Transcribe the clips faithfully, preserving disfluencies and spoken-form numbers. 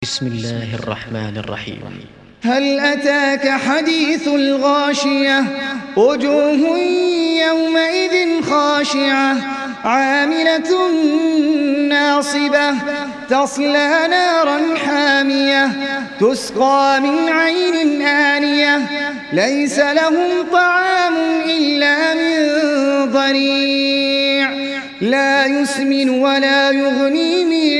بسم الله الرحمن الرحيم. هل أتاك حديث الغاشية وجوه يومئذ خاشعة عاملة ناصبة تصلى نارا حامية تسقى من عين آنية ليس لهم طعام إلا من ضريع لا يسمن ولا يغني من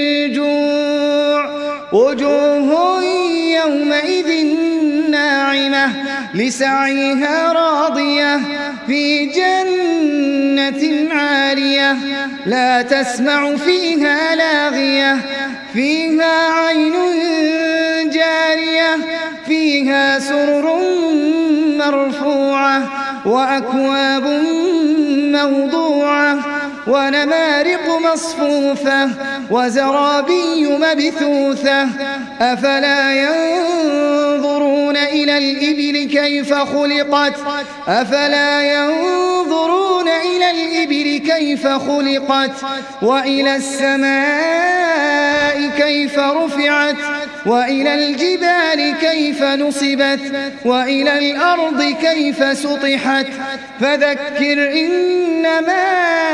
جوع وجوه يومئذ ناعمة لسعيها راضية في جنة عالية لا تسمع فيها لاغية فيها عين جارية فيها سرر مرفوعة وأكواب موضوعة ونمارق مصفوفة وزرابي مبثوثة أفلا ينظرون إلى الإبل كيف خلقت أفلا ينظرون إلى الإبل كيف خلقت وإلى السماء كيف رفعت وإلى الجبال كيف نصبت وإلى الأرض كيف سطحت فذكر إنما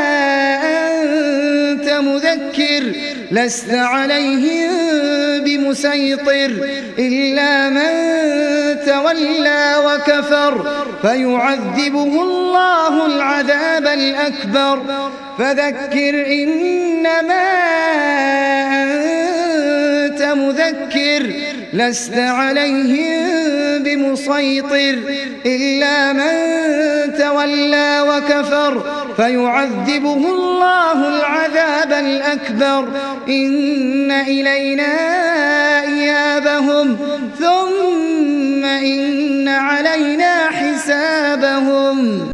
أنت مذكر لست عليهم بمسيطر إلا من تولى وكفر فيعذبه الله العذاب الأكبر فذكر إنما أنت مذكر لست عليهم بمسيطر إلا من تولى وكفر فيعذبه الله العذاب الأكبر إن إلينا إيابهم ثم إن علينا حسابهم.